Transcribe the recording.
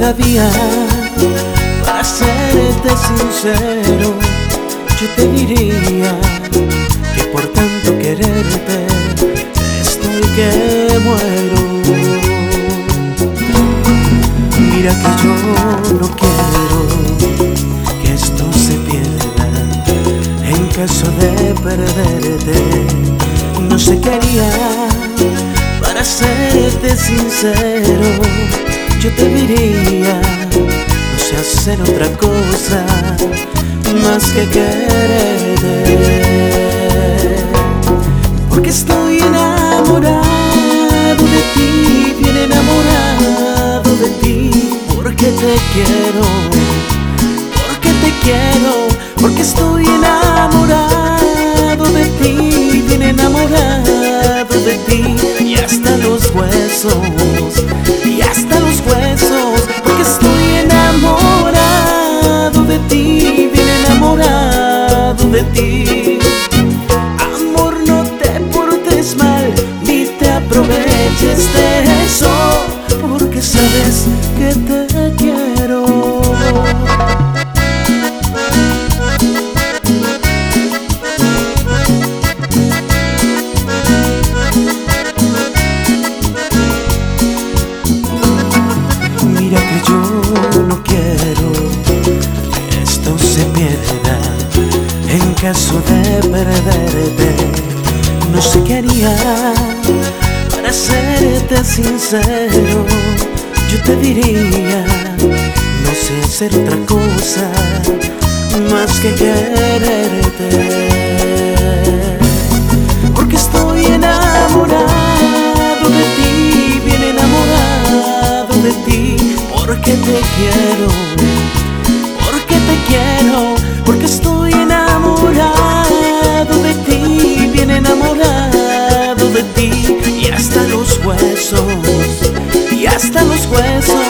todavía. Para serte sincero, yo te diría que por tanto quererte estoy que muero. Mira que yo no quiero que esto se pierda. En caso de perderte, no sé qué haría. Para serte sincero, yo te diría, no sé hacer otra cosa más que quererte. Porque estoy enamorado de ti, bien enamorado de ti. Porque te quiero, porque estoy enamorado de ti, bien enamorado de ti. Y hasta los huesos, porque estoy enamorado de ti, bien enamorado de ti. Amor, no te portes mal, ni te aproveches de eso, porque sabes que te quiero. Mira que yo no quiero que esto se pierda. En caso de perderte, no sé qué haría. Para serte sincero, yo te diría, no sé hacer otra cosa más que quererte. Porque estoy enamorado de ti, bien enamorado de ti. Porque te quiero, porque estoy enamorado de ti, bien enamorado de ti. Y hasta los huesos,